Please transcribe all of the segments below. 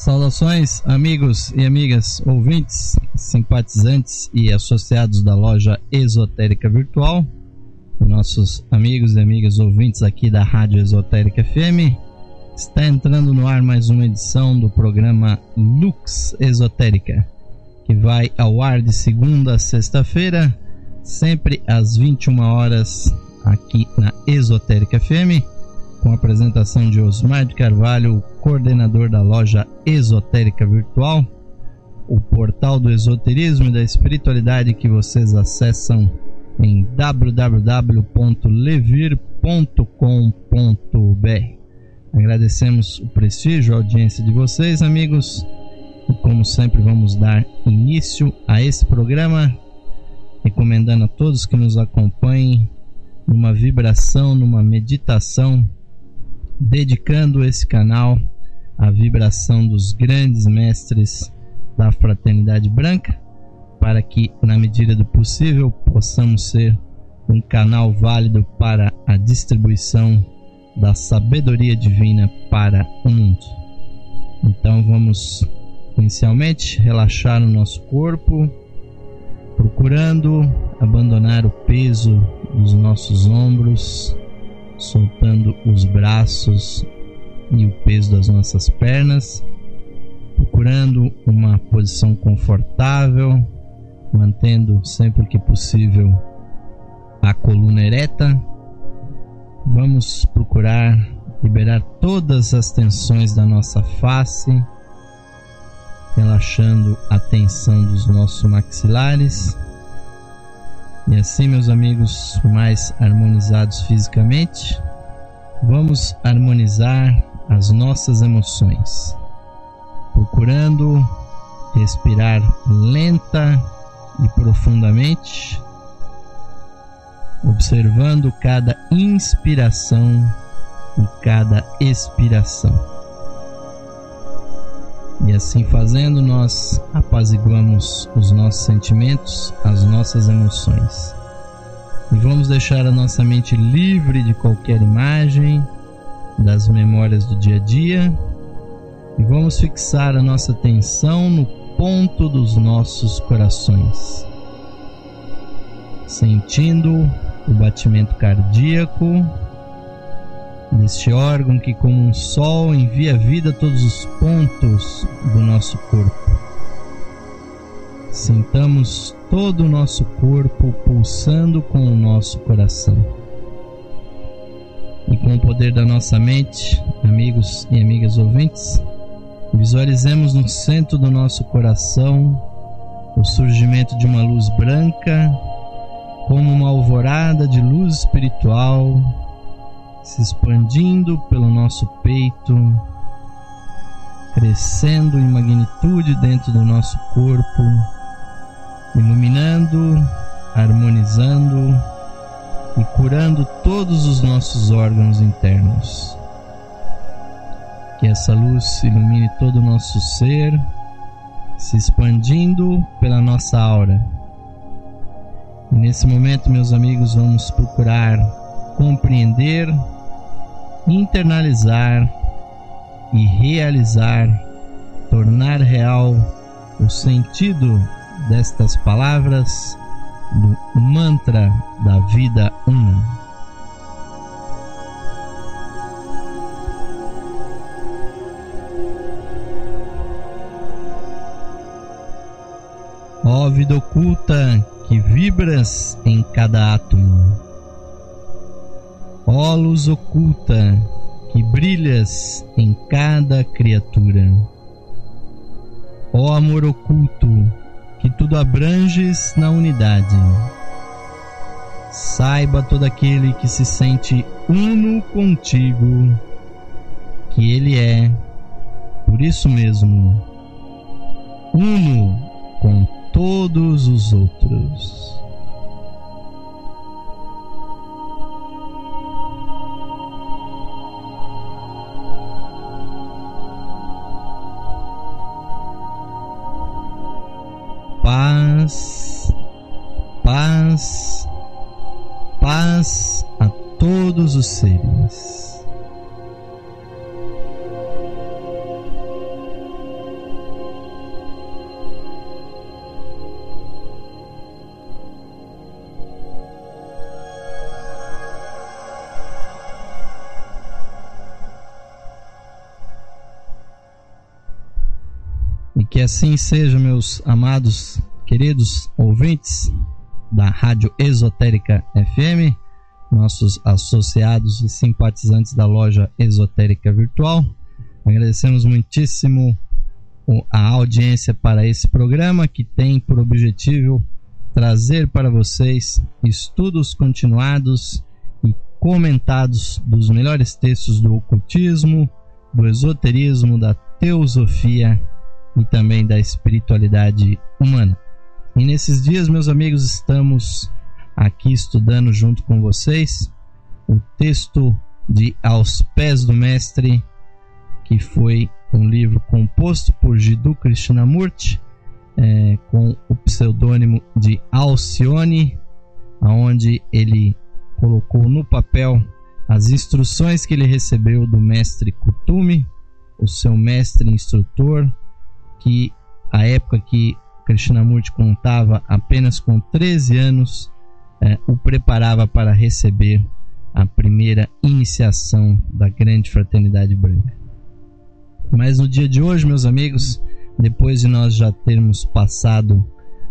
Saudações, amigos e amigas, ouvintes, simpatizantes e associados da loja Esotérica Virtual, nossos amigos e amigas ouvintes aqui da Rádio Esotérica FM. Está entrando no ar mais uma edição do programa Lux Esotérica, que vai ao ar de segunda a sexta-feira, sempre às 21 horas, aqui na Esotérica FM, com a apresentação de Osmar de Carvalho, coordenador da loja Esotérica Virtual, o portal do esoterismo e da espiritualidade que vocês acessam em www.levir.com.br. Agradecemos o prestígio, a audiência de vocês, amigos, e como sempre vamos dar início a esse programa, recomendando a todos que nos acompanhem numa vibração, numa meditação, dedicando esse canal à vibração dos grandes mestres da Fraternidade Branca, para que, na medida do possível, possamos ser um canal válido para a distribuição da sabedoria divina para o mundo. Então vamos inicialmente relaxar o nosso corpo, procurando abandonar o peso dos nossos ombros, soltando os braços e o peso das nossas pernas, procurando uma posição confortável, mantendo sempre que possível a coluna ereta. Vamos procurar liberar todas as tensões da nossa face, relaxando a tensão dos nossos maxilares. E assim, meus amigos, mais harmonizados fisicamente, vamos harmonizar as nossas emoções, procurando respirar lenta e profundamente, observando cada inspiração e cada expiração. E assim fazendo, nós apaziguamos os nossos sentimentos, as nossas emoções. E vamos deixar a nossa mente livre de qualquer imagem, das memórias do dia a dia. E vamos fixar a nossa atenção no ponto dos nossos corações, sentindo o batimento cardíaco deste órgão que, como um sol, envia vida a todos os pontos do nosso corpo. Sintamos todo o nosso corpo pulsando com o nosso coração. E com o poder da nossa mente, amigos e amigas ouvintes, visualizemos no centro do nosso coração o surgimento de uma luz branca, como uma alvorada de luz espiritual, se expandindo pelo nosso peito, crescendo em magnitude dentro do nosso corpo, iluminando, harmonizando e curando todos os nossos órgãos internos. Que essa luz ilumine todo o nosso ser, se expandindo pela nossa aura. E nesse momento, meus amigos, vamos procurar compreender, internalizar e realizar, tornar real o sentido destas palavras do mantra da vida una. Ó vida oculta que vibras em cada átomo, ó luz oculta que brilhas em cada criatura, ó amor oculto que tudo abranges na unidade, saiba todo aquele que se sente uno contigo que ele é, por isso mesmo, uno com todos os outros. Paz, paz, paz a todos os seres. E que assim seja, meus amados, queridos ouvintes da Rádio Esotérica FM, nossos associados e simpatizantes da loja Esotérica Virtual. Agradecemos muitíssimo a audiência para esse programa, que tem por objetivo trazer para vocês estudos continuados e comentados dos melhores textos do ocultismo, do esoterismo, da teosofia e também da espiritualidade humana. E nesses dias, meus amigos, estamos aqui estudando junto com vocês o texto de Aos Pés do Mestre, que foi um livro composto por Jiddu Krishnamurti, com o pseudônimo de Alcione, onde ele colocou no papel as instruções que ele recebeu do mestre Kuthumi, o seu mestre instrutor, que à época que Krishnamurti contava apenas com 13 anos, o preparava para receber a primeira iniciação da grande fraternidade branca. Mas no dia de hoje, meus amigos, depois de nós já termos passado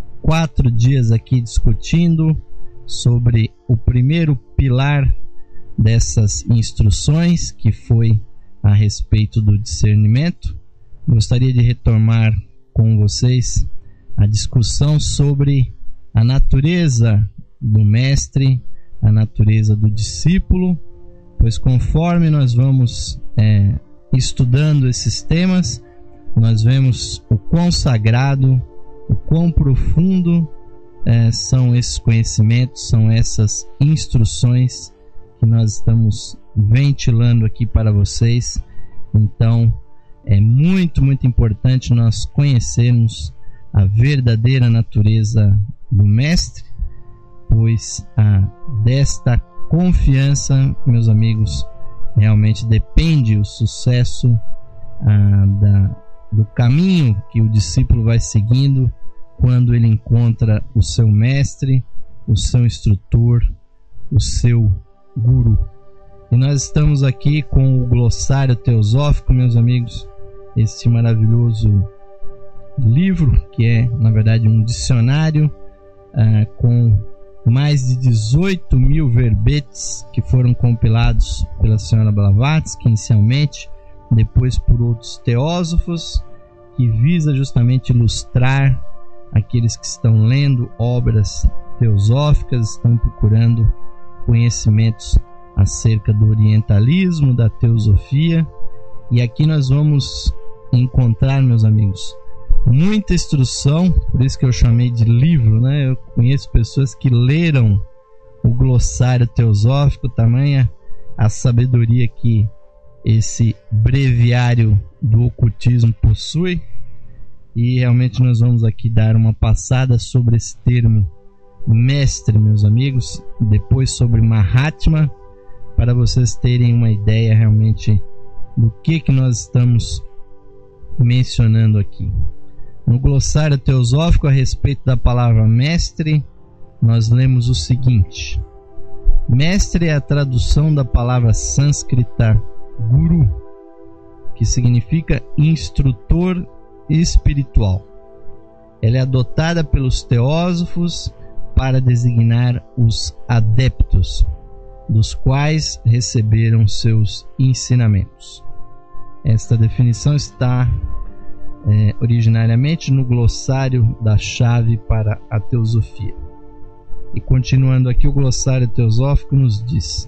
4 dias aqui discutindo sobre o primeiro pilar dessas instruções, que foi a respeito do discernimento, gostaria de retomar com vocês a discussão sobre a natureza do mestre, a natureza do discípulo, pois conforme nós vamos estudando esses temas, nós vemos o quão sagrado, o quão profundo são esses conhecimentos, são essas instruções que nós estamos ventilando aqui para vocês. Então é muito, muito importante nós conhecermos a verdadeira natureza do mestre, pois desta confiança, meus amigos, realmente depende o sucesso do caminho que o discípulo vai seguindo quando ele encontra o seu mestre, o seu instrutor, o seu guru. E nós estamos aqui com o Glossário Teosófico, meus amigos, este maravilhoso livro, que é na verdade um dicionário com mais de 18 mil verbetes que foram compilados pela senhora Blavatsky inicialmente, depois por outros teósofos, que visa justamente ilustrar aqueles que estão lendo obras teosóficas, estão procurando conhecimentos acerca do orientalismo, da teosofia. E aqui nós vamos encontrar, meus amigos, muita instrução, por isso que eu chamei de livro, né? Eu conheço pessoas que leram o Glossário Teosófico, tamanha a sabedoria que esse breviário do ocultismo possui. E realmente nós vamos aqui dar uma passada sobre esse termo mestre, meus amigos, depois sobre Mahatma, para vocês terem uma ideia realmente do que nós estamos mencionando aqui. No Glossário Teosófico, a respeito da palavra mestre, nós lemos o seguinte: mestre é a tradução da palavra sânscrita guru, que significa instrutor espiritual. Ela é adotada pelos teósofos para designar os adeptos, dos quais receberam seus ensinamentos. Esta definição está originariamente no Glossário da Chave para a Teosofia. E continuando aqui, o Glossário Teosófico nos diz: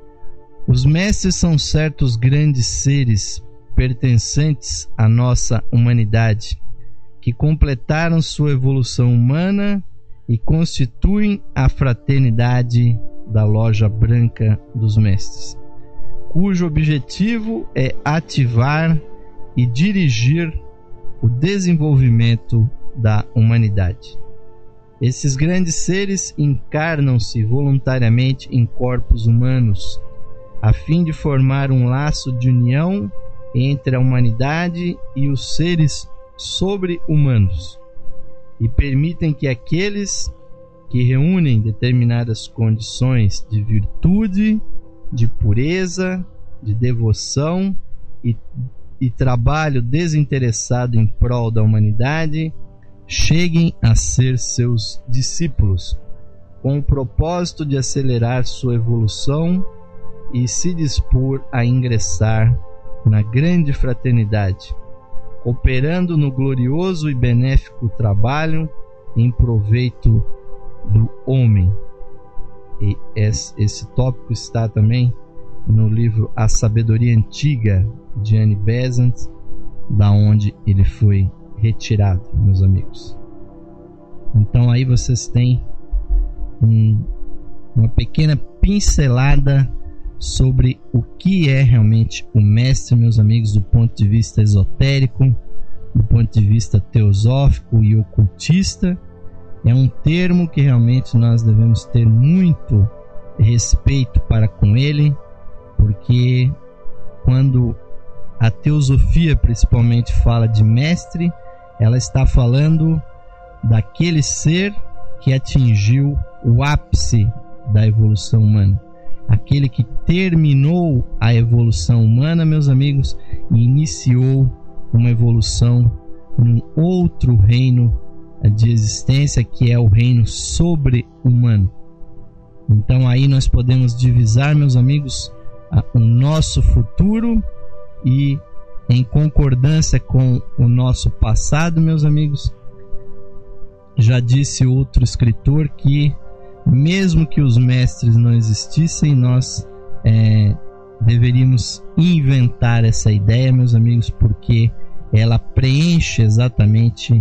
os mestres são certos grandes seres pertencentes à nossa humanidade, que completaram sua evolução humana e constituem a fraternidade da Loja Branca dos Mestres, cujo objetivo é ativar e dirigir o desenvolvimento da humanidade. Esses grandes seres encarnam-se voluntariamente em corpos humanos, a fim de formar um laço de união entre a humanidade e os seres sobre-humanos, e permitem que aqueles que reúnem determinadas condições de virtude, de pureza, de devoção e e trabalho desinteressado em prol da humanidade cheguem a ser seus discípulos, com o propósito de acelerar sua evolução e se dispor a ingressar na grande fraternidade, cooperando no glorioso e benéfico trabalho em proveito do homem. E esse tópico está também no livro A Sabedoria Antiga, de Annie Besant, da onde ele foi retirado, meus amigos. Então aí vocês têm uma pequena pincelada sobre o que é realmente o mestre, meus amigos, do ponto de vista esotérico, do ponto de vista teosófico e ocultista. É um termo que realmente nós devemos ter muito respeito para com ele, porque quando a teosofia principalmente fala de mestre, ela está falando daquele ser que atingiu o ápice da evolução humana, aquele que terminou a evolução humana, meus amigos, e iniciou uma evolução num outro reino de existência, que é o reino sobre-humano. Então aí nós podemos divisar, meus amigos, o nosso futuro, e em concordância com o nosso passado, meus amigos, já disse outro escritor que mesmo que os mestres não existissem, nós deveríamos inventar essa ideia, meus amigos, porque ela preenche exatamente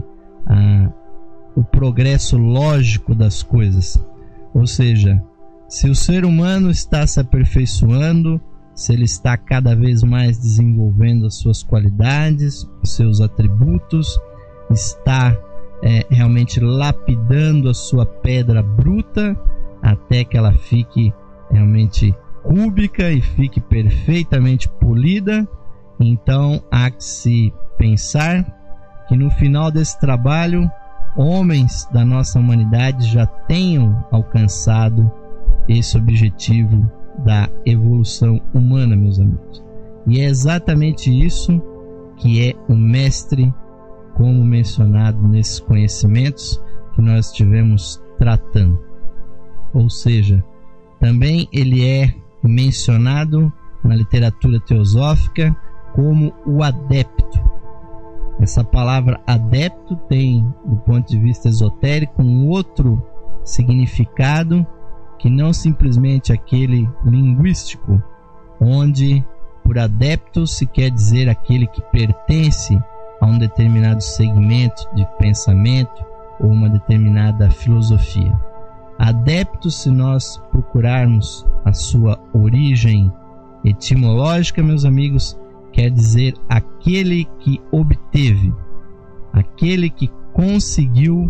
o progresso lógico das coisas. Ou seja, se o ser humano está se aperfeiçoando, se ele está cada vez mais desenvolvendo as suas qualidades, os seus atributos, está realmente lapidando a sua pedra bruta até que ela fique realmente cúbica e fique perfeitamente polida, então há que se pensar que no final desse trabalho homens da nossa humanidade já tenham alcançado esse objetivo da evolução humana, meus amigos. E é exatamente isso que é o mestre, como mencionado nesses conhecimentos que nós estivemos tratando. Ou seja, também ele é mencionado na literatura teosófica como o adepto. Essa palavra adepto tem, do ponto de vista esotérico, um outro significado que não simplesmente aquele linguístico, onde por adepto se quer dizer aquele que pertence a um determinado segmento de pensamento ou uma determinada filosofia. Adepto, se nós procurarmos a sua origem etimológica, meus amigos, quer dizer aquele que obteve, aquele que conseguiu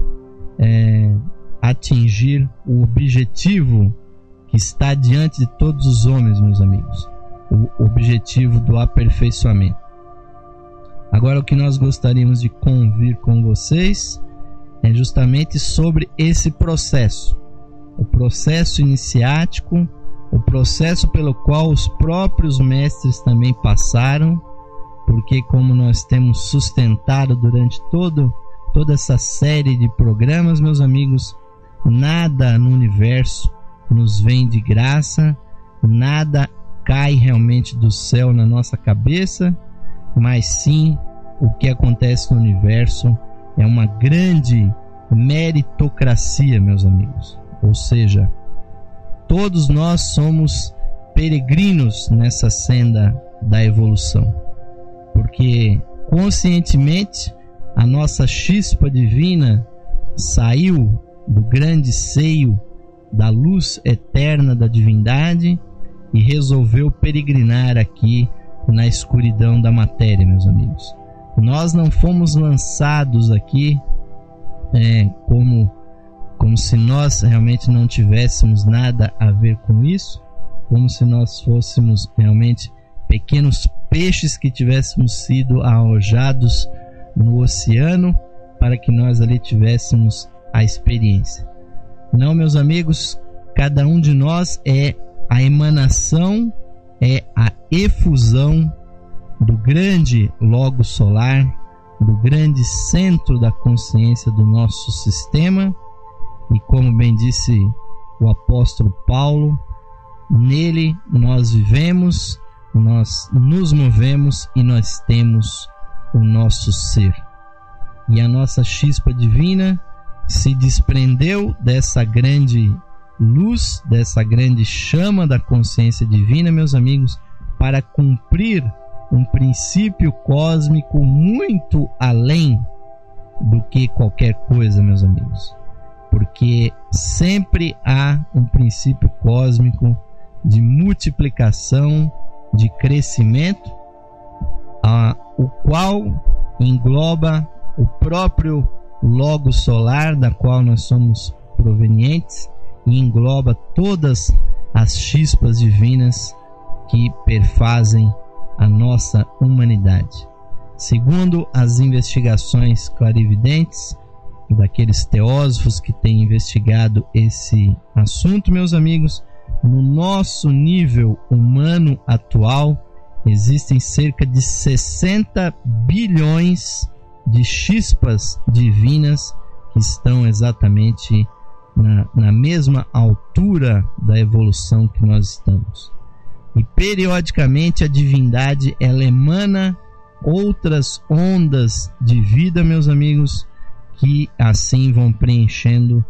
atingir o objetivo que está diante de todos os homens, meus amigos, o objetivo do aperfeiçoamento. Agora, o que nós gostaríamos de convir com vocês é justamente sobre esse processo, o processo iniciático, o processo pelo qual os próprios mestres também passaram, porque como nós temos sustentado durante toda essa série de programas, meus amigos, nada no universo nos vem de graça, nada cai realmente do céu na nossa cabeça, mas sim o que acontece no universo é uma grande meritocracia, meus amigos. Ou seja, todos nós somos peregrinos nessa senda da evolução, porque conscientemente a nossa chispa divina saiu do grande seio da luz eterna da divindade e resolveu peregrinar aqui na escuridão da matéria, meus amigos. Nós não fomos lançados aqui como se nós realmente não tivéssemos nada a ver com isso, como se nós fôssemos realmente pequenos peixes que tivéssemos sido arrojados no oceano para que nós ali tivéssemos a experiência. Não, meus amigos, cada um de nós é a emanação, é a efusão do grande logo solar, do grande centro da consciência do nosso sistema, e como bem disse o apóstolo Paulo, nele nós vivemos, nós nos movemos e nós temos o nosso ser. E a nossa chispa divina se desprendeu dessa grande luz, dessa grande chama da consciência divina, meus amigos, para cumprir um princípio cósmico muito além do que qualquer coisa, meus amigos. Porque sempre há um princípio cósmico de multiplicação, de crescimento, o qual engloba o próprio logo solar da qual nós somos provenientes e engloba todas as chispas divinas que perfazem a nossa humanidade. Segundo as investigações clarividentes daqueles teósofos que têm investigado esse assunto, meus amigos, no nosso nível humano atual existem cerca de 60 bilhões de chispas divinas que estão exatamente na mesma altura da evolução que nós estamos. E periodicamente a divindade ela emana outras ondas de vida, meus amigos, que assim vão preenchendo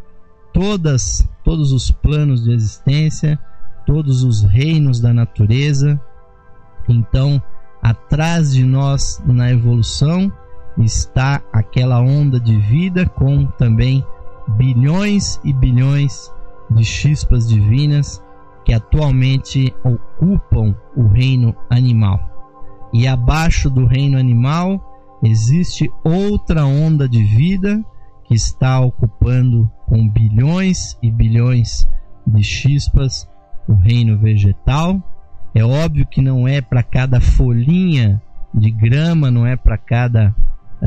todos os planos de existência, todos os reinos da natureza. Então, atrás de nós na evolução está aquela onda de vida com também bilhões e bilhões de chispas divinas que atualmente ocupam o reino animal. E abaixo do reino animal existe outra onda de vida que está ocupando com bilhões e bilhões de chispas o reino vegetal. É óbvio que não é para cada folhinha de grama, não é para cada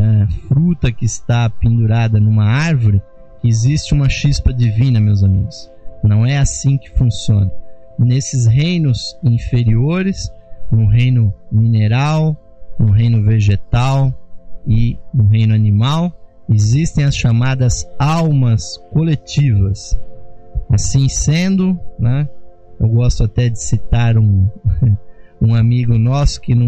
fruta que está pendurada numa árvore que existe uma chispa divina, meus amigos. Não é assim que funciona. Nesses reinos inferiores, no reino mineral, no reino vegetal e no reino animal, existem as chamadas almas coletivas. Assim sendo, né, eu gosto até de citar um amigo nosso que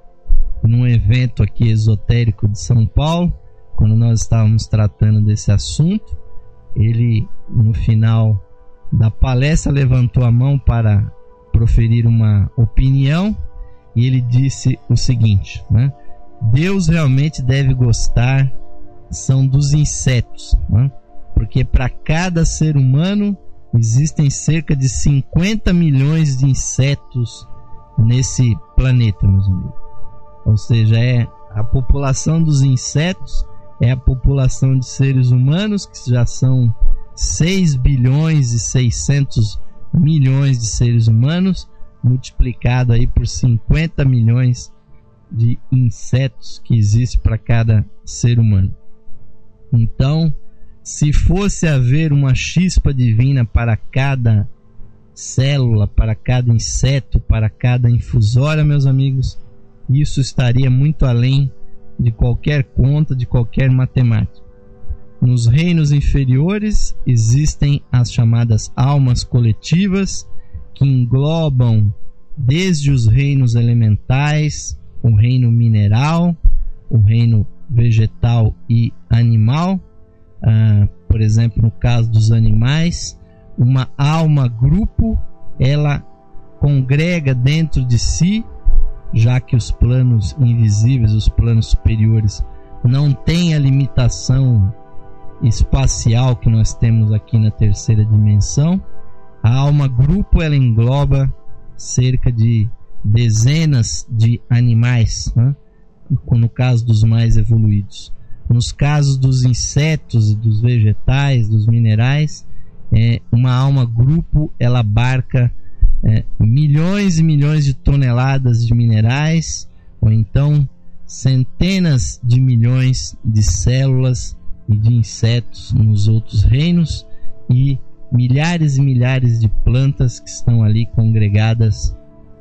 num evento aqui esotérico de São Paulo, quando nós estávamos tratando desse assunto, ele no final da palestra levantou a mão para proferir uma opinião e ele disse o seguinte, né? Deus realmente deve gostar são dos insetos, né? Porque para cada ser humano existem cerca de 50 milhões de insetos nesse planeta, meus amigos. Ou seja, a população dos insetos é a população de seres humanos, que já são 6 bilhões e 600 milhões de seres humanos, multiplicado aí por 50 milhões de insetos que existe para cada ser humano. Então, se fosse haver uma chispa divina para cada célula, para cada inseto, para cada infusória, meus amigos, isso estaria muito além de qualquer conta, de qualquer matemática. Nos reinos inferiores existem as chamadas almas coletivas, que englobam desde os reinos elementais, o reino mineral, o reino vegetal e animal. Por exemplo, no caso dos animais, uma alma grupo, ela congrega dentro de si, já que os planos invisíveis, os planos superiores, não têm a limitação espacial que nós temos aqui na terceira dimensão. A alma grupo, ela engloba cerca de dezenas de animais, né? No caso dos mais evoluídos. Nos casos dos insetos, dos vegetais, dos minerais, uma alma grupo, ela abarca milhões e milhões de toneladas de minerais, ou então centenas de milhões de células e de insetos nos outros reinos, e milhares de plantas que estão ali congregadas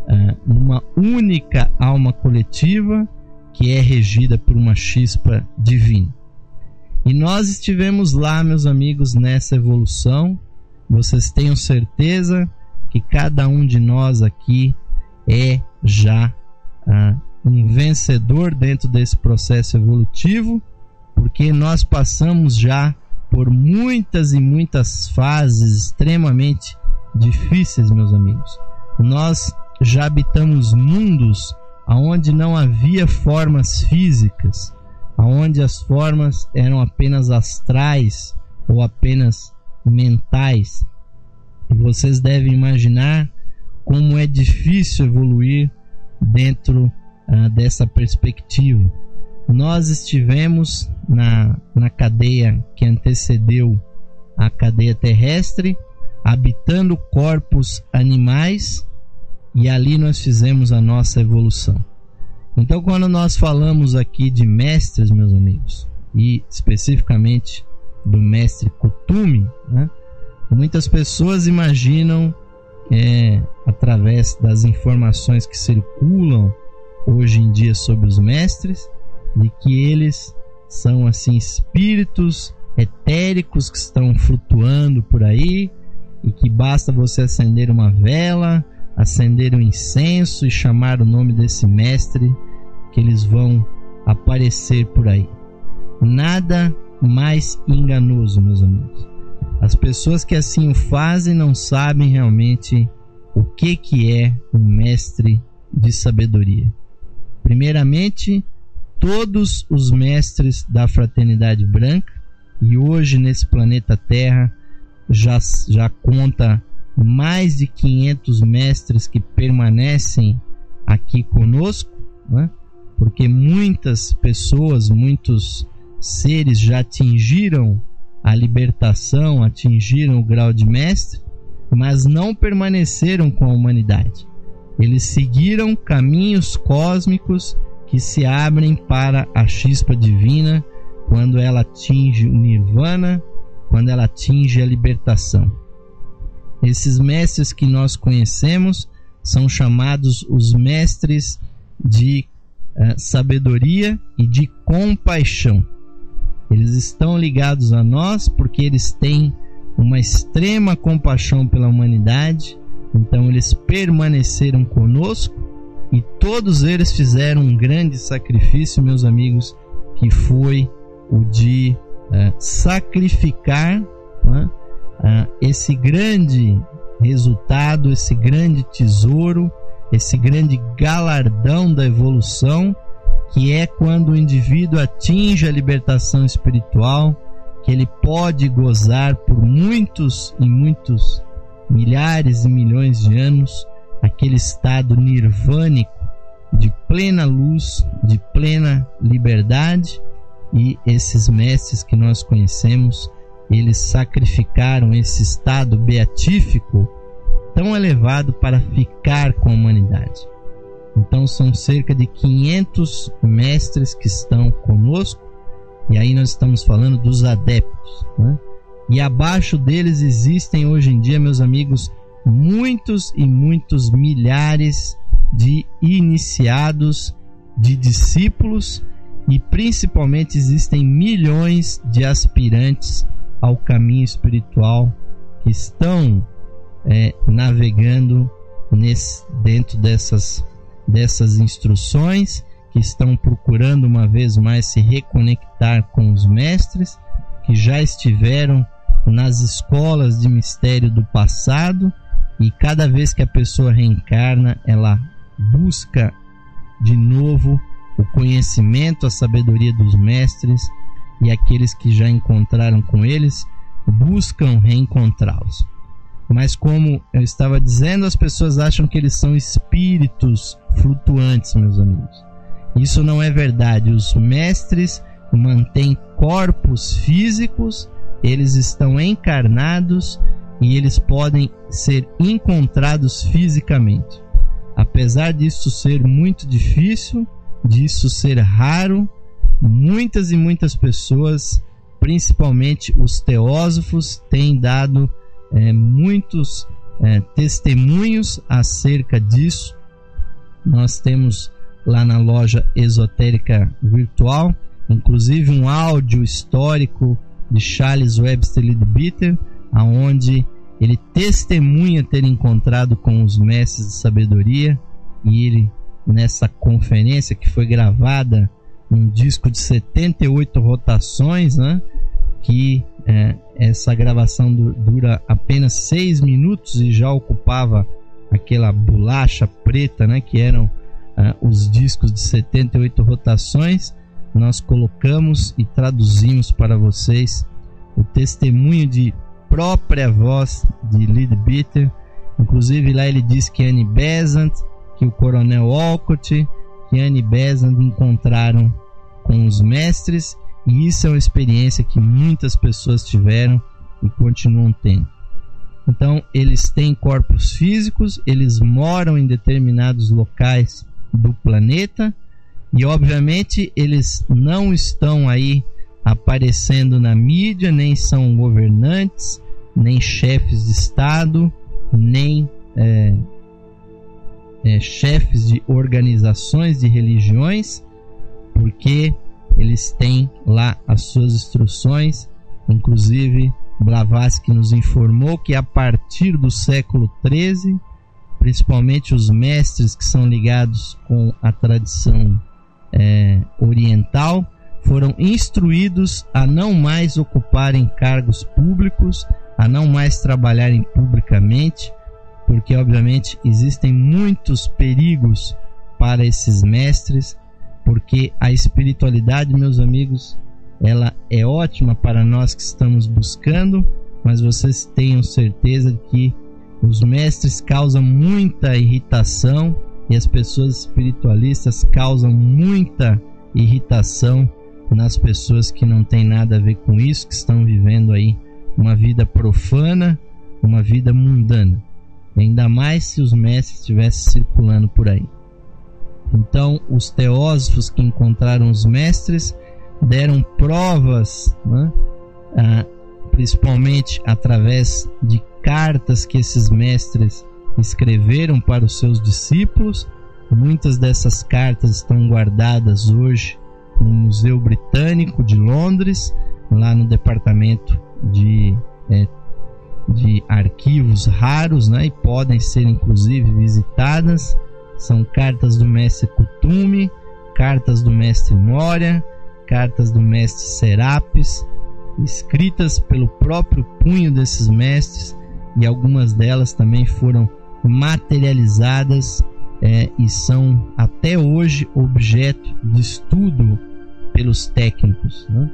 numa única alma coletiva que é regida por uma chispa divina. E nós estivemos lá, meus amigos, nessa evolução. Vocês tenham certeza que cada um de nós aqui é já um vencedor dentro desse processo evolutivo, porque nós passamos já por muitas e muitas fases extremamente difíceis, meus amigos. Nós já habitamos mundos onde não havia formas físicas, onde as formas eram apenas astrais ou apenas mentais. E vocês devem imaginar como é difícil evoluir dentro dessa perspectiva. Nós estivemos na cadeia que antecedeu a cadeia terrestre, habitando corpos animais, e ali nós fizemos a nossa evolução. Então, quando nós falamos aqui de mestres, meus amigos, e especificamente do mestre Kuthumi, muitas pessoas imaginam, através das informações que circulam hoje em dia sobre os mestres, de que eles são assim espíritos etéricos que estão flutuando por aí, e que basta você acender uma vela, acender um incenso e chamar o nome desse mestre, que eles vão aparecer por aí. Nada mais enganoso, meus amigos. As pessoas que assim o fazem não sabem realmente o que é um mestre de sabedoria. Primeiramente, todos os mestres da Fraternidade Branca, e hoje nesse planeta Terra já conta mais de 500 mestres que permanecem aqui conosco, porque muitas pessoas, muitos seres já atingiram a libertação, atingiram o grau de mestre, mas não permaneceram com a humanidade. Eles seguiram caminhos cósmicos que se abrem para a chispa divina quando ela atinge o nirvana, quando ela atinge a libertação. Esses mestres que nós conhecemos são chamados os mestres de sabedoria e de compaixão. Eles estão ligados a nós porque eles têm uma extrema compaixão pela humanidade. Então eles permaneceram conosco, e todos eles fizeram um grande sacrifício, meus amigos, que foi o de sacrificar esse grande resultado, esse grande tesouro, esse grande galardão da evolução, que é quando o indivíduo atinge a libertação espiritual, que ele pode gozar por muitos e muitos milhares e milhões de anos aquele estado nirvânico de plena luz, de plena liberdade. E esses mestres que nós conhecemos, eles sacrificaram esse estado beatífico tão elevado para ficar com a humanidade. Então são cerca de 500 mestres que estão conosco, e aí nós estamos falando dos adeptos, E abaixo deles existem hoje em dia, meus amigos, muitos e muitos milhares de iniciados, de discípulos, e principalmente existem milhões de aspirantes ao caminho espiritual que estão navegando dentro dessas instruções, que estão procurando uma vez mais se reconectar com os mestres, que já estiveram nas escolas de mistério do passado, e cada vez que a pessoa reencarna, ela busca de novo o conhecimento, a sabedoria dos mestres, e aqueles que já encontraram com eles buscam reencontrá-los. Mas como eu estava dizendo, as pessoas acham que eles são espíritos flutuantes, meus amigos. Isso não é verdade. Os mestres mantêm corpos físicos, eles estão encarnados e eles podem ser encontrados fisicamente. Apesar disso ser muito difícil, disso ser raro, muitas e muitas pessoas, principalmente os teósofos, têm dado muitos testemunhos acerca disso, nós temos lá na loja Esotérica Virtual, inclusive um áudio histórico de Charles Webster Leadbeater, aonde ele testemunha ter encontrado com os mestres de sabedoria, e ele, nessa conferência que foi gravada num disco de 78 rotações, né, que essa gravação dura apenas 6 minutos e já ocupava aquela bolacha preta, né, que eram os discos de 78 rotações. Nós colocamos e traduzimos para vocês o testemunho de própria voz de Leadbeater. Inclusive lá ele diz que Annie Besant, que o Coronel Olcott, que Annie Besant encontraram com os mestres, e isso é uma experiência que muitas pessoas tiveram e continuam tendo. Então eles têm corpos físicos, eles moram em determinados locais do planeta, e obviamente eles não estão aí aparecendo na mídia, nem são governantes, nem chefes de estado, nem chefes de organizações de religiões, porque eles têm lá as suas instruções. Inclusive Blavatsky nos informou que a partir do século XIII, principalmente os mestres que são ligados com a tradição oriental, foram instruídos a não mais ocuparem cargos públicos, a não mais trabalharem publicamente, porque obviamente existem muitos perigos para esses mestres, porque a espiritualidade, meus amigos, ela é ótima para nós que estamos buscando, mas vocês tenham certeza de que os mestres causam muita irritação, e as pessoas espiritualistas causam muita irritação nas pessoas que não têm nada a ver com isso, que estão vivendo aí uma vida profana, uma vida mundana, ainda mais se os mestres estivessem circulando por aí. Então os teósofos que encontraram os mestres deram provas, né, principalmente através de cartas que esses mestres escreveram para os seus discípulos. Muitas dessas cartas estão guardadas hoje no Museu Britânico de Londres, lá no departamento de arquivos raros, né, e podem ser inclusive visitadas. São cartas do mestre Kuthumi, cartas do mestre Moria, cartas do mestre Serapis, escritas pelo próprio punho desses mestres, e algumas delas também foram materializadas e são até hoje objeto de estudo pelos técnicos, né?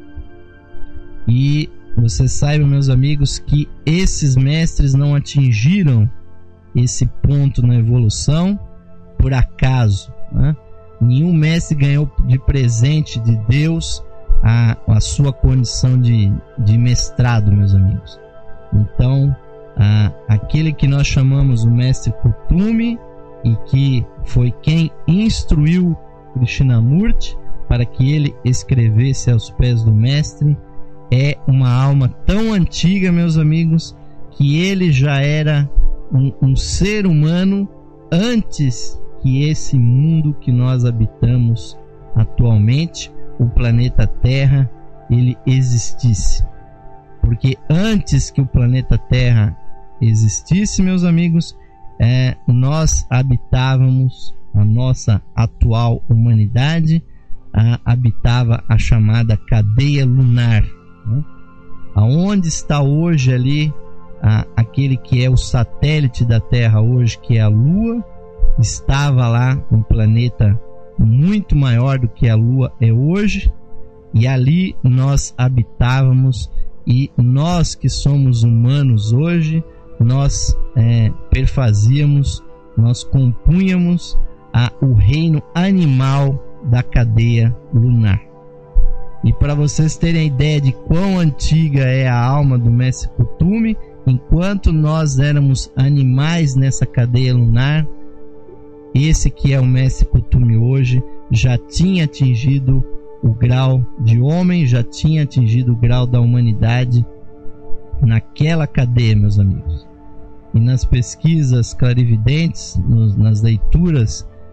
E vocês saibam, meus amigos, que esses mestres não atingiram esse ponto na evolução por acaso, né? Nenhum mestre ganhou de presente de Deus a sua condição de mestrado, meus amigos. Então aquele que nós chamamos o mestre Kuthumi, e que foi quem instruiu Krishnamurti para que ele escrevesse aos pés do mestre, é uma alma tão antiga, meus amigos, que ele já era um ser humano antes que esse mundo que nós habitamos atualmente, o planeta Terra, ele existisse. Porque antes que o planeta Terra existisse, meus amigos, nós habitávamos, a nossa atual humanidade habitava a chamada cadeia lunar, né? Aonde está hoje ali aquele que é o satélite da Terra hoje, que é a Lua, estava lá um planeta muito maior do que a Lua é hoje, e ali nós habitávamos. E nós que somos humanos hoje, nós perfazíamos, nós compunhamos o reino animal da cadeia lunar. E para vocês terem a ideia de quão antiga é a alma do mestre Kuthumi, enquanto nós éramos animais nessa cadeia lunar, esse que é o mestre Kuthumi hoje já tinha atingido o grau de homem, já tinha atingido o grau da humanidade naquela cadeia, meus amigos. E nas pesquisas clarividentes, nas leituras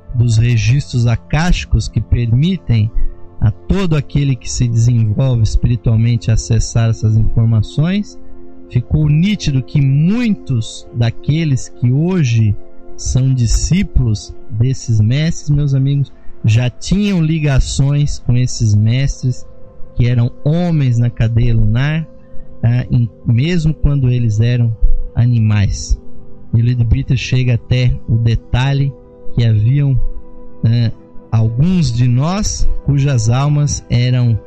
dos registros acásticos que permitem a todo aquele que se desenvolve espiritualmente acessar essas informações, ficou nítido que muitos daqueles que hoje são discípulos desses mestres, meus amigos, já tinham ligações com esses mestres que eram homens na cadeia lunar, mesmo quando eles eram animais. E Leadbeater chega até o detalhe que haviam alguns de nós cujas almas eram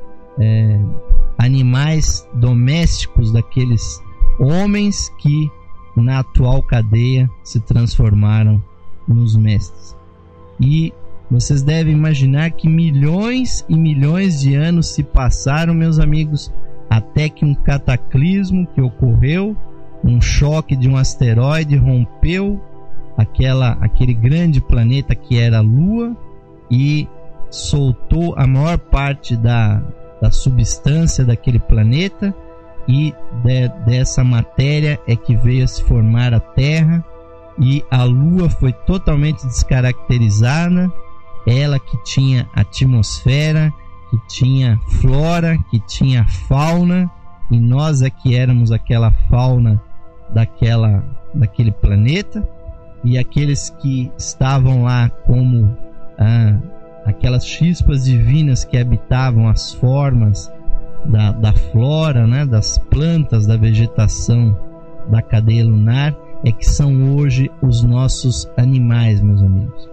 animais domésticos daqueles homens que na atual cadeia se transformaram nos mestres. E vocês devem imaginar que milhões e milhões de anos se passaram, meus amigos, até que um cataclismo que ocorreu, um choque de um asteroide rompeu aquele grande planeta que era a Lua e soltou a maior parte da substância daquele planeta, e dessa matéria é que veio a se formar a Terra, e a Lua foi totalmente descaracterizada, ela que tinha atmosfera, que tinha flora, que tinha fauna, e nós é que éramos aquela fauna daquele planeta, e aqueles que estavam lá como aquelas chispas divinas que habitavam as formas da flora, né, das plantas, da vegetação da cadeia lunar, é que são hoje os nossos animais, meus amigos.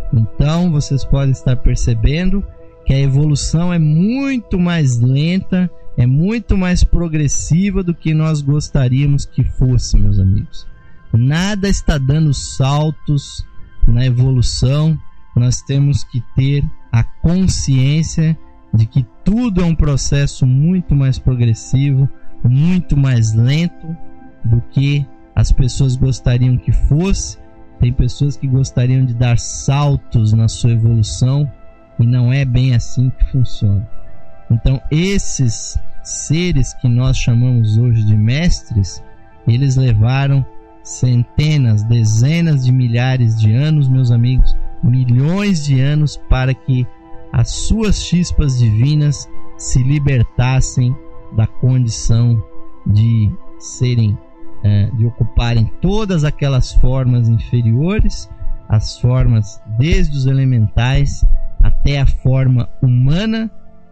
Então vocês podem estar percebendo que a evolução é muito mais lenta, é muito mais progressiva do que nós gostaríamos que fosse, meus amigos. Nada está dando saltos na evolução. Nós temos que ter a consciência de que tudo é um processo muito mais progressivo, muito mais lento do que as pessoas gostariam que fosse. Tem pessoas que gostariam de dar saltos na sua evolução e não é bem assim que funciona. Então esses seres que nós chamamos hoje de mestres, eles levaram centenas, dezenas de milhares de anos, meus amigos, milhões de anos, para que as suas chispas divinas se libertassem da condição de serem, de ocuparem todas aquelas formas inferiores, as formas desde os elementais até a forma humana,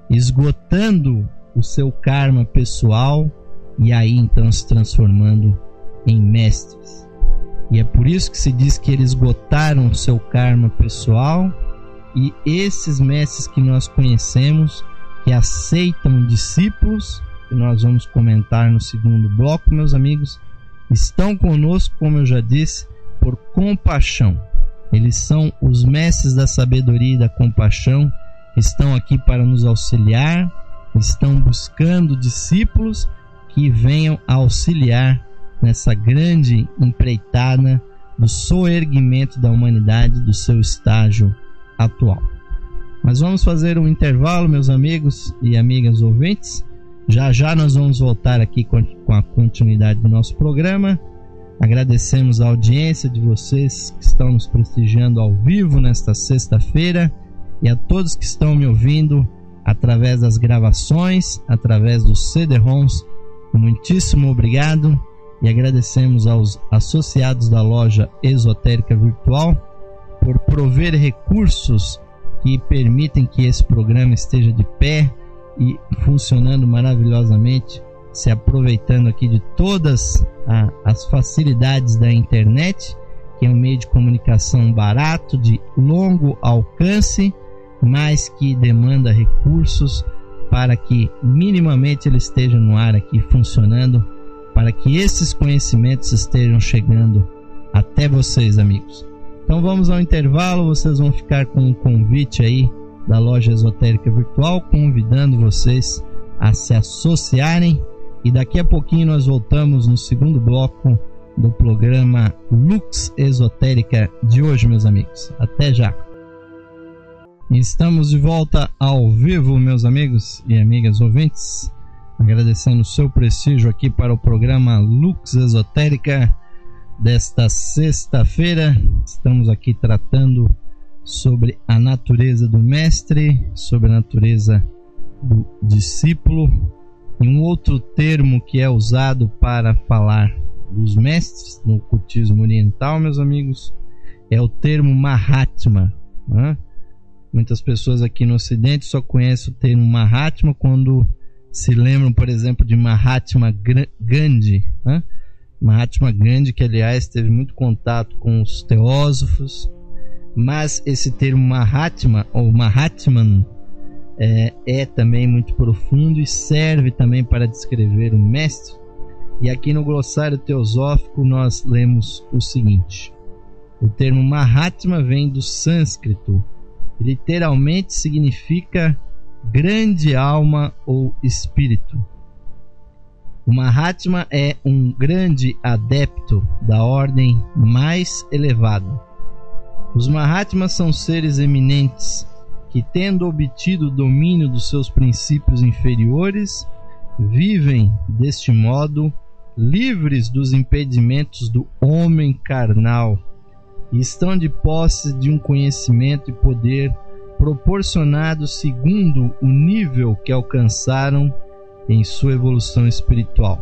esgotando o seu karma pessoal e aí então se transformando em mestres. E é por isso que se diz que eles esgotaram o seu karma pessoal, e esses mestres que nós conhecemos, que aceitam discípulos, que nós vamos comentar no segundo bloco, meus amigos, estão conosco, como eu já disse, por compaixão. Eles são os mestres da sabedoria e da compaixão, que estão aqui para nos auxiliar, estão buscando discípulos que venham a auxiliar nessa grande empreitada do soerguimento da humanidade do seu estágio atual. Mas vamos fazer um intervalo, meus amigos e amigas ouvintes. Já já nós vamos voltar aqui com a continuidade do nosso programa. Agradecemos a audiência de vocês que estão nos prestigiando ao vivo nesta sexta-feira, e a todos que estão me ouvindo através das gravações, através dos CD-ROMs. Muitíssimo obrigado, e agradecemos aos associados da loja Esotérica Virtual por prover recursos que permitem que esse programa esteja de pé e funcionando maravilhosamente, se aproveitando aqui de todas as facilidades da internet, que é um meio de comunicação barato, de longo alcance, mas que demanda recursos para que minimamente ele esteja no ar aqui funcionando, para que esses conhecimentos estejam chegando até vocês, amigos. Então vamos ao intervalo. Vocês vão ficar com um convite aí da loja Esotérica Virtual, convidando vocês a se associarem, e daqui a pouquinho nós voltamos no segundo bloco do programa Lux Esotérica de hoje, meus amigos. Até já! Estamos de volta ao vivo, meus amigos e amigas ouvintes, agradecendo o seu prestígio aqui para o programa Lux Esotérica desta sexta-feira. Estamos aqui tratando sobre a natureza do mestre, sobre a natureza do discípulo. E um outro termo que é usado para falar dos mestres no ocultismo oriental, meus amigos, é o termo Mahatma, né? Muitas pessoas aqui no Ocidente só conhecem o termo Mahatma quando se lembram, por exemplo, de Mahatma Gandhi, né? Mahatma Gandhi, que aliás teve muito contato com os teósofos, mas esse termo Mahatma ou Mahatman é também muito profundo e serve também para descrever o mestre. E aqui no glossário teosófico nós lemos o seguinte: o termo Mahatma vem do sânscrito, literalmente significa grande alma ou espírito. O Mahatma é um grande adepto da ordem mais elevada. Os Mahatmas são seres eminentes que, tendo obtido o domínio dos seus princípios inferiores, vivem deste modo livres dos impedimentos do homem carnal e estão de posse de um conhecimento e poder proporcionado segundo o nível que alcançaram em sua evolução espiritual.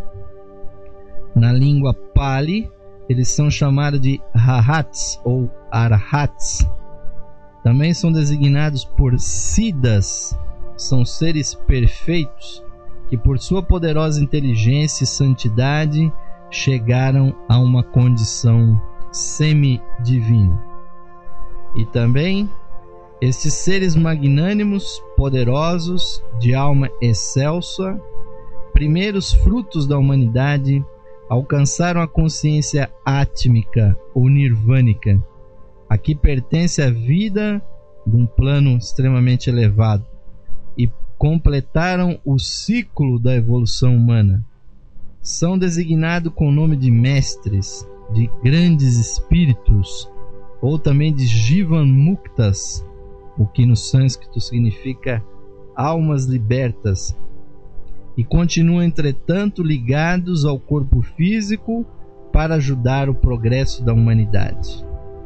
Na língua Pali, eles são chamados de Rahats ou Arhats. Também são designados por Siddhas, são seres perfeitos que por sua poderosa inteligência e santidade chegaram a uma condição semidivina. E também estes seres magnânimos, poderosos, de alma excelsa, primeiros frutos da humanidade, alcançaram a consciência átmica ou nirvânica, a que pertence a vida de um plano extremamente elevado, e completaram o ciclo da evolução humana. São designados com o nome de mestres, de grandes espíritos, ou também de Jivan Muktas, o que no sânscrito significa almas libertas, e continuam, entretanto, ligados ao corpo físico para ajudar o progresso da humanidade.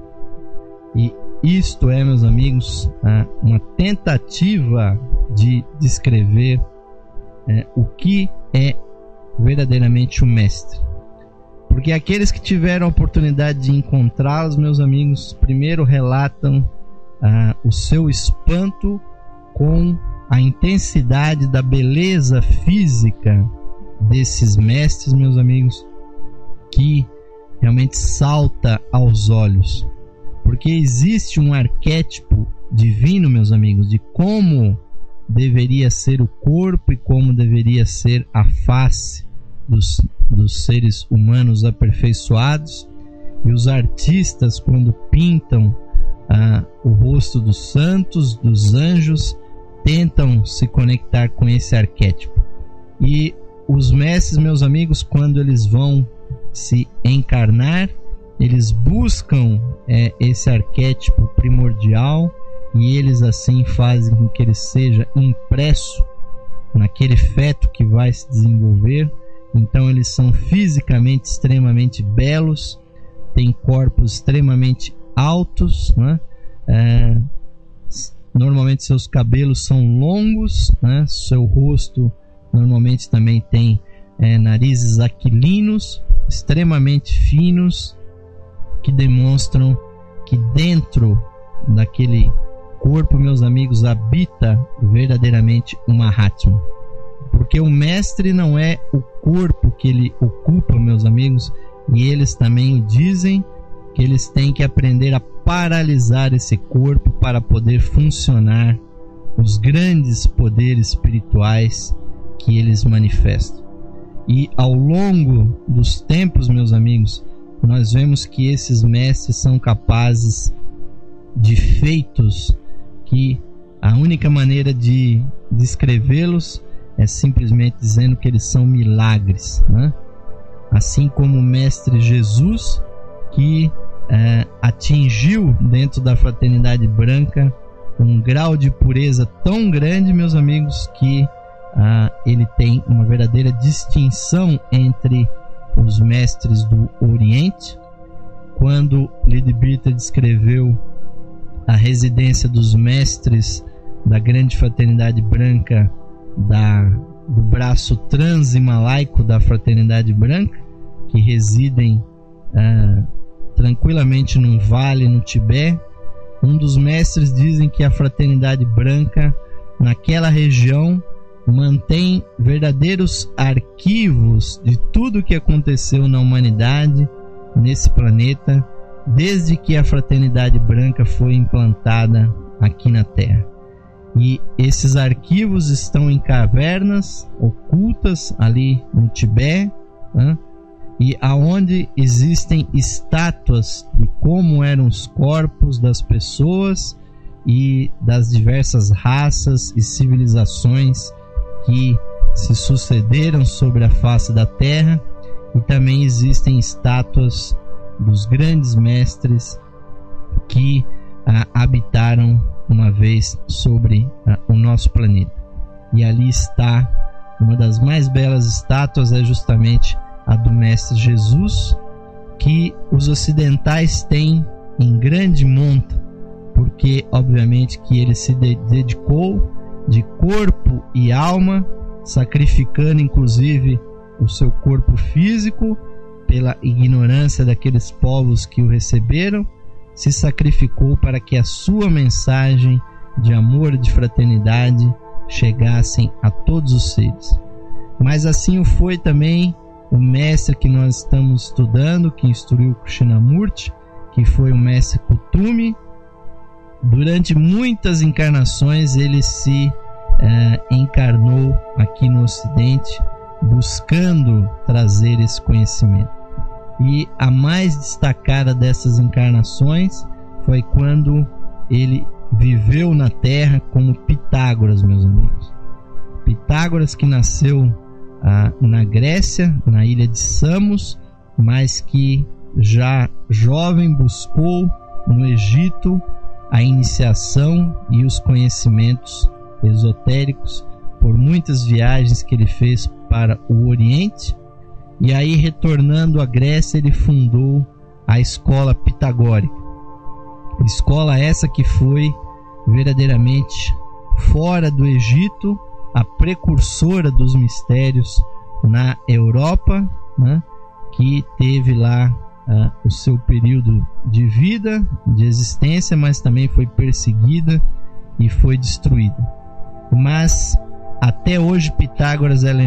E isto é, meus amigos, uma tentativa de descrever o que é verdadeiramente o mestre. Porque aqueles que tiveram a oportunidade de encontrá-los, meus amigos, primeiro relatam o seu espanto com a intensidade da beleza física desses mestres, meus amigos, que realmente salta aos olhos. Porque existe um arquétipo divino, meus amigos, de como deveria ser o corpo e como deveria ser a face dos seres humanos aperfeiçoados. E os artistas, quando pintam o rosto dos santos, dos anjos, tentam se conectar com esse arquétipo. E os mestres, meus amigos, quando eles vão se encarnar, eles buscam esse arquétipo primordial, e eles assim fazem com que ele seja impresso naquele feto que vai se desenvolver. Então eles são fisicamente extremamente belos, têm corpos extremamente altos, né? Normalmente seus cabelos são longos, né? Seu rosto normalmente também tem narizes aquilinos, extremamente finos, que demonstram que dentro daquele corpo, meus amigos, habita verdadeiramente o Mahatma. Porque o mestre não é o corpo que ele ocupa, meus amigos, e eles também o dizem, que eles têm que aprender a paralisar esse corpo para poder funcionar os grandes poderes espirituais que eles manifestam. E ao longo dos tempos, meus amigos, nós vemos que esses mestres são capazes de feitos que a única maneira de descrevê-los é simplesmente dizendo que eles são milagres, né? Assim como o mestre Jesus, que atingiu dentro da fraternidade branca um grau de pureza tão grande, meus amigos, que ele tem uma verdadeira distinção entre os mestres do Oriente. Quando Leadbeater descreveu a residência dos mestres da Grande Fraternidade Branca do braço trans-himalaico da Fraternidade Branca, que residem tranquilamente num vale no Tibete. Um dos mestres dizem que a Fraternidade Branca naquela região mantém verdadeiros arquivos de tudo o que aconteceu na humanidade, nesse planeta, desde que a Fraternidade Branca foi implantada aqui na Terra. E esses arquivos estão em cavernas ocultas ali no Tibete, né? E aonde existem estátuas de como eram os corpos das pessoas e das diversas raças e civilizações que se sucederam sobre a face da Terra, e também existem estátuas dos grandes mestres que habitaram uma vez sobre o nosso planeta. E ali está uma das mais belas estátuas, é justamente a do Mestre Jesus, que os ocidentais têm em grande monta, porque obviamente que ele se dedicou de corpo e alma, sacrificando inclusive o seu corpo físico pela ignorância daqueles povos que o receberam, se sacrificou para que a sua mensagem de amor e de fraternidade chegassem a todos os seres. Mas assim o foi também o mestre que nós estamos estudando, que instruiu Krishnamurti, que foi o mestre Kutumi. Durante muitas encarnações ele se encarnou aqui no Ocidente, buscando trazer esse conhecimento. E a mais destacada dessas encarnações foi quando ele viveu na Terra como Pitágoras, meus amigos. Pitágoras, que nasceu na Grécia, na ilha de Samos, mas que já jovem buscou no Egito a iniciação e os conhecimentos esotéricos por muitas viagens que ele fez para o Oriente. E aí, retornando à Grécia, ele fundou a escola pitagórica. Escola essa que foi verdadeiramente, fora do Egito, a precursora dos mistérios na Europa, né? Que teve lá o seu período de vida, de existência, mas também foi perseguida e foi destruída. Mas até hoje Pitágoras é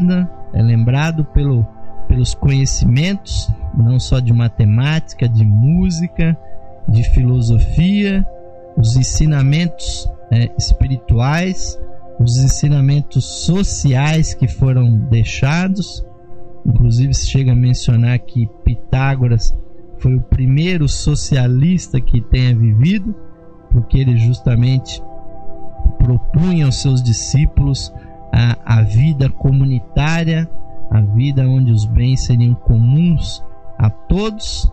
lembrado pelos conhecimentos, não só de matemática, de música, de filosofia, os ensinamentos espirituais, os ensinamentos sociais que foram deixados. Inclusive se chega a mencionar que Pitágoras foi o primeiro socialista que tenha vivido, porque ele justamente propunha aos seus discípulos a vida comunitária, a vida onde os bens seriam comuns a todos,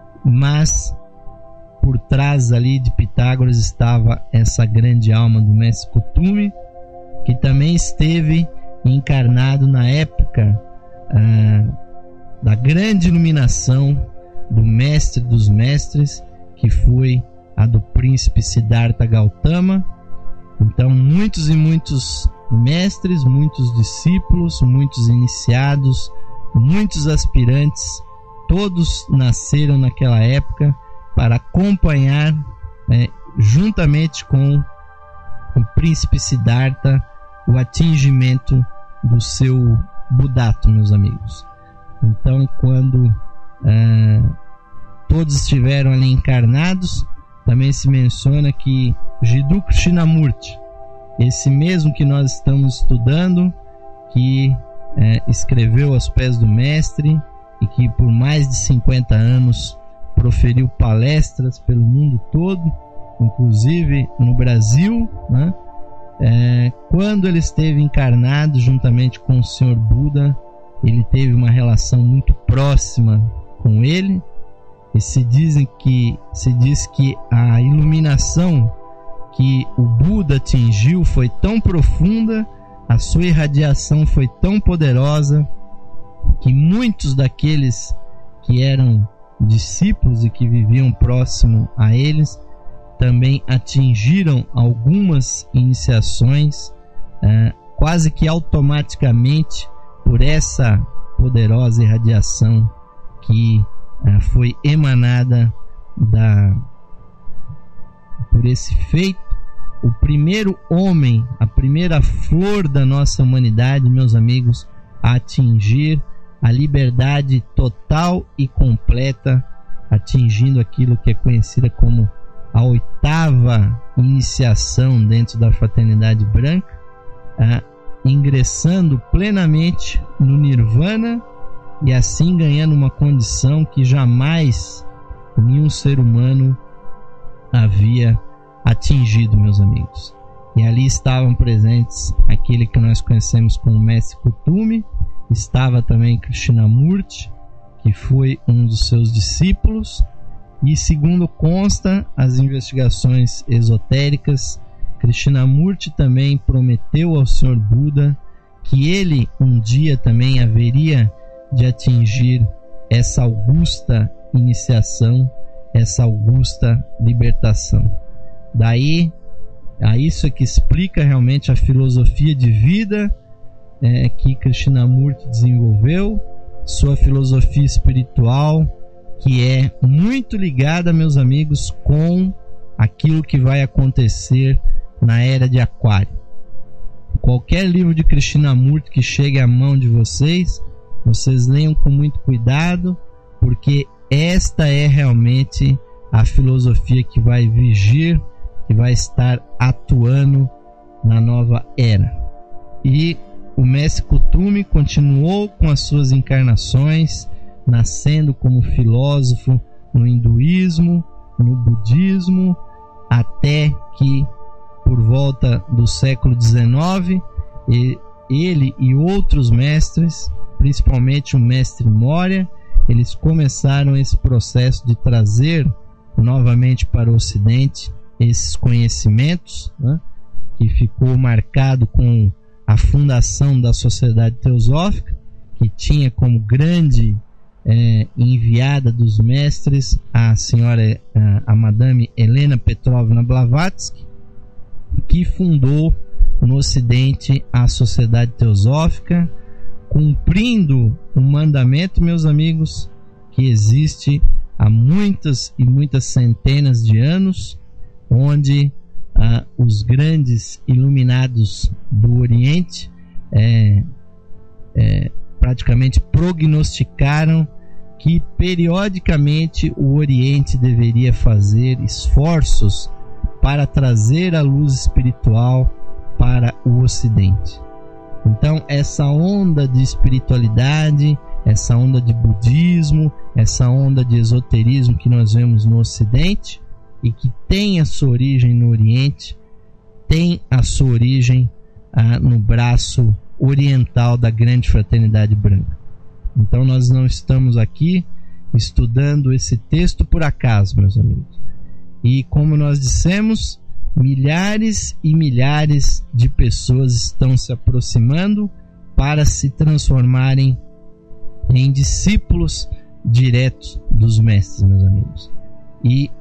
mas por trás ali de Pitágoras estava essa grande alma do Mestre Kutumi, que também esteve encarnado na época da grande iluminação do Mestre dos Mestres, que foi a do Príncipe Siddhartha Gautama. Então muitos e muitos mestres, muitos discípulos, muitos iniciados, muitos aspirantes, todos nasceram naquela época para acompanhar, juntamente com o Príncipe Siddhartha, o atingimento do seu Budato, meus amigos. Então, quando todos estiveram ali encarnados, também se menciona que Jiddu Krishnamurti, esse mesmo que nós estamos estudando, que escreveu aos pés do mestre e que por mais de 50 anos proferiu palestras pelo mundo todo, inclusive no Brasil, né? Quando ele esteve encarnado juntamente com o Senhor Buda, ele teve uma relação muito próxima com ele, e se diz que a iluminação que o Buda atingiu foi tão profunda, a sua irradiação foi tão poderosa, que muitos daqueles que eram discípulos e que viviam próximo a eles também atingiram algumas iniciações quase que automaticamente por essa poderosa irradiação que foi emanada por esse feito. O primeiro homem, a primeira flor da nossa humanidade, meus amigos, a atingir a liberdade total e completa, atingindo aquilo que é conhecida como a 8ª iniciação dentro da fraternidade branca, ingressando plenamente no Nirvana e assim ganhando uma condição que jamais nenhum ser humano havia atingido, meus amigos. E ali estavam presentes aquele que nós conhecemos como Mestre Kutumi, estava também Krishnamurti, que foi um dos seus discípulos, e segundo consta as investigações esotéricas, Krishnamurti também prometeu ao Senhor Buda que ele um dia também haveria de atingir essa augusta iniciação, essa augusta libertação. Daí a isso é que explica realmente a filosofia de vida que Krishnamurti desenvolveu, sua filosofia espiritual, que é muito ligada, meus amigos, com aquilo que vai acontecer na era de Aquário. Qualquer livro de Krishnamurti que chegue à mão de vocês, vocês leiam com muito cuidado, porque esta é realmente a filosofia que vai vigir, que vai estar atuando na nova era. E o Mestre Kutumi continuou com as suas encarnações, nascendo como filósofo no hinduísmo, no budismo, até que por volta do século XIX ele e outros mestres, principalmente o Mestre Moria, eles começaram esse processo de trazer novamente para o Ocidente esses conhecimentos, né, que ficou marcado com a fundação da Sociedade Teosófica, que tinha como grande enviada dos mestres a senhora, a Madame Helena Petrovna Blavatsky, que fundou no Ocidente a Sociedade Teosófica, cumprindo um mandamento, meus amigos, que existe há muitas e muitas centenas de anos, onde os grandes iluminados do Oriente praticamente prognosticaram que periodicamente o Oriente deveria fazer esforços para trazer a luz espiritual para o Ocidente. Então essa onda de espiritualidade, essa onda de budismo, essa onda de esoterismo que nós vemos no Ocidente e que tem a sua origem no Oriente, tem a sua origem no braço oriental da grande fraternidade branca. Então nós não estamos aqui estudando esse texto por acaso, meus amigos. E como nós dissemos, milhares e milhares de pessoas estão se aproximando para se transformarem em discípulos diretos dos mestres, meus amigos. E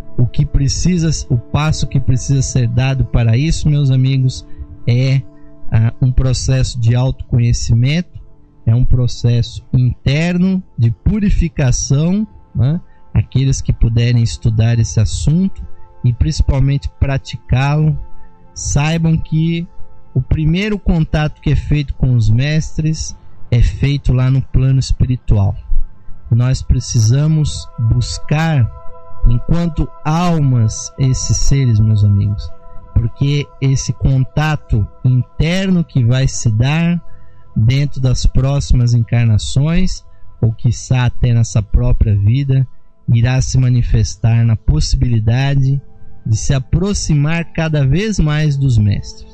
o passo que precisa ser dado para isso, meus amigos, é um processo de autoconhecimento, é um processo interno de purificação, né? Aqueles que puderem estudar esse assunto e principalmente praticá-lo, saibam que o primeiro contato que é feito com os mestres é feito lá no plano espiritual. Nós precisamos buscar enquanto almas esses seres, meus amigos, porque esse contato interno que vai se dar dentro das próximas encarnações, ou quiçá até nessa própria vida, irá se manifestar na possibilidade de se aproximar cada vez mais dos mestres.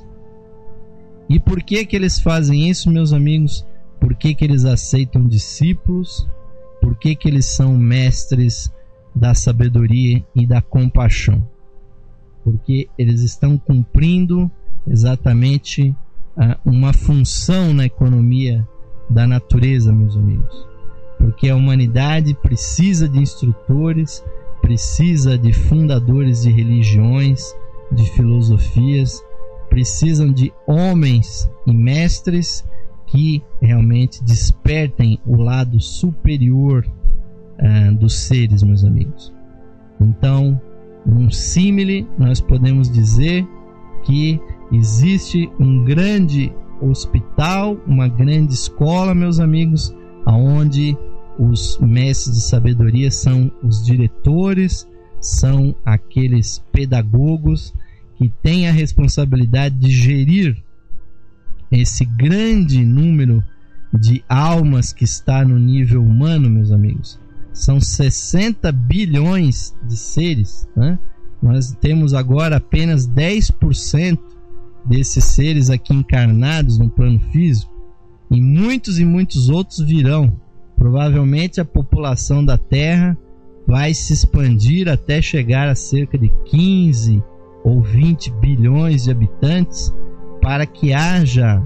E por que que eles fazem isso, meus amigos? Por que que eles aceitam discípulos? Por que que eles são mestres da sabedoria e da compaixão? Porque eles estão cumprindo exatamente uma função na economia da natureza, meus amigos. Porque a humanidade precisa de instrutores, precisa de fundadores de religiões, de filosofias, precisam de homens e mestres que realmente despertem o lado superior dos seres, meus amigos. Então, num símile, nós podemos dizer que existe um grande hospital, uma grande escola, meus amigos, onde os mestres de sabedoria são os diretores, são aqueles pedagogos que têm a responsabilidade de gerir esse grande número de almas que está no nível humano, meus amigos. São 60 bilhões de seres, né? Nós temos agora apenas 10% desses seres aqui encarnados no plano físico, e muitos outros virão. Provavelmente a população da Terra vai se expandir até chegar a cerca de 15 ou 20 bilhões de habitantes, para que haja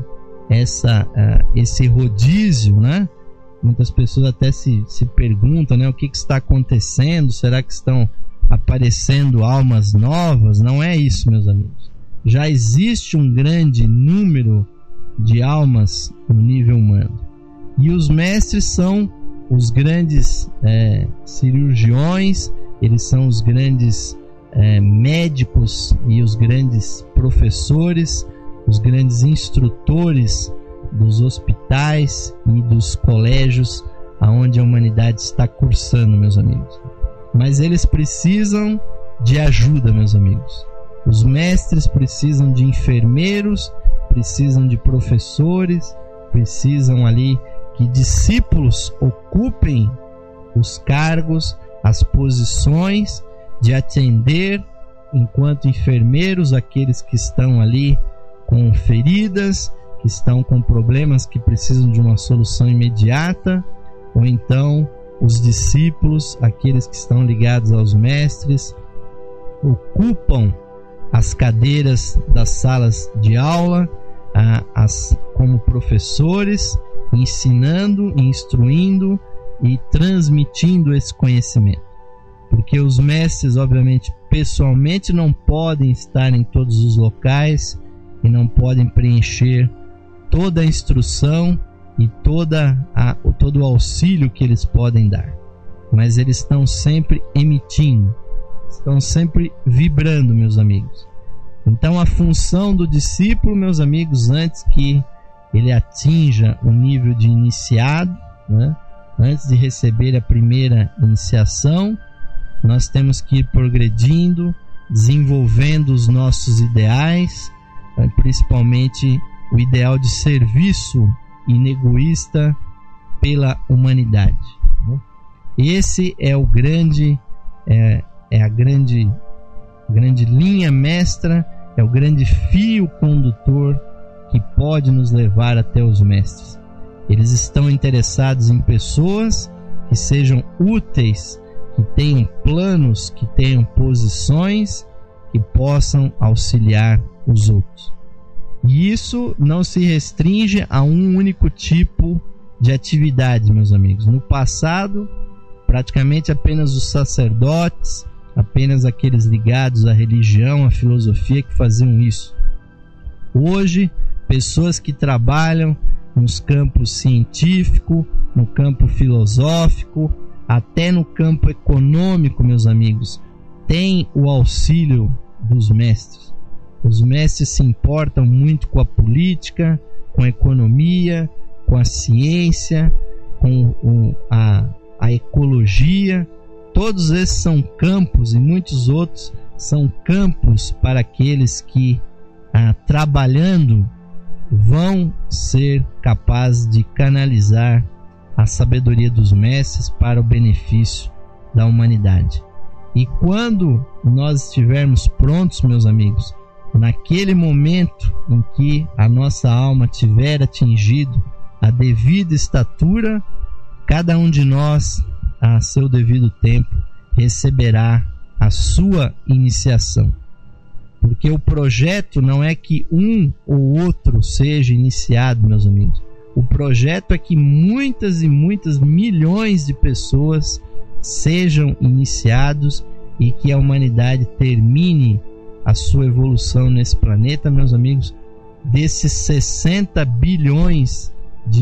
esse rodízio, né? Muitas pessoas até se perguntam, né, o que está acontecendo, será que estão aparecendo almas novas? Não é isso, meus amigos. Já existe um grande número de almas no nível humano, e os mestres são os grandes cirurgiões, eles são os grandes médicos e os grandes professores, os grandes instrutores dos hospitais e dos colégios aonde a humanidade está cursando, meus amigos. Mas eles precisam de ajuda, meus amigos. Os mestres precisam de enfermeiros, precisam de professores, precisam ali que discípulos ocupem os cargos, as posições de atender enquanto enfermeiros aqueles que estão ali com feridas, que estão com problemas que precisam de uma solução imediata, ou então os discípulos, aqueles que estão ligados aos mestres, ocupam as cadeiras das salas de aula como professores, ensinando, instruindo e transmitindo esse conhecimento. Porque os mestres, obviamente, pessoalmente não podem estar em todos os locais e não podem preencher toda a instrução e todo o auxílio que eles podem dar, mas eles estão sempre emitindo, estão sempre vibrando, meus amigos. Então a função do discípulo, meus amigos, antes que ele atinja o nível de iniciado, né, antes de receber a primeira iniciação, nós temos que ir progredindo, desenvolvendo os nossos ideais, principalmente o ideal de serviço inegoísta pela humanidade. Esse é o a grande linha mestra, é o grande fio condutor que pode nos levar até os mestres. Eles estão interessados em pessoas que sejam úteis, que tenham planos, que tenham posições, que possam auxiliar os outros. E isso não se restringe a um único tipo de atividade, meus amigos. No passado, praticamente apenas os sacerdotes, apenas aqueles ligados à religião, à filosofia que faziam isso. Hoje, pessoas que trabalham nos campos científico, no campo filosófico, até no campo econômico, meus amigos, têm o auxílio dos mestres. Os mestres se importam muito com a política, com a economia, com a ciência, com a ecologia. Todos esses são campos, e muitos outros são campos para aqueles que, trabalhando, vão ser capazes de canalizar a sabedoria dos mestres para o benefício da humanidade. E quando nós estivermos prontos, meus amigos, naquele momento em que a nossa alma tiver atingido a devida estatura, cada um de nós, a seu devido tempo, receberá a sua iniciação. Porque o projeto não é que um ou outro seja iniciado, meus amigos. O projeto é que muitas e muitas milhões de pessoas sejam iniciados e que a humanidade termine a sua evolução nesse planeta, meus amigos. Desses 60 bilhões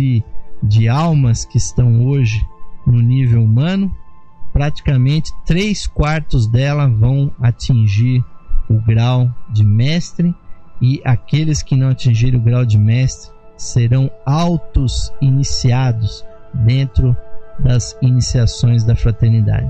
de almas que estão hoje no nível humano, praticamente 3/4 dela vão atingir o grau de mestre, e aqueles que não atingirem o grau de mestre serão autos iniciados dentro das iniciações da fraternidade.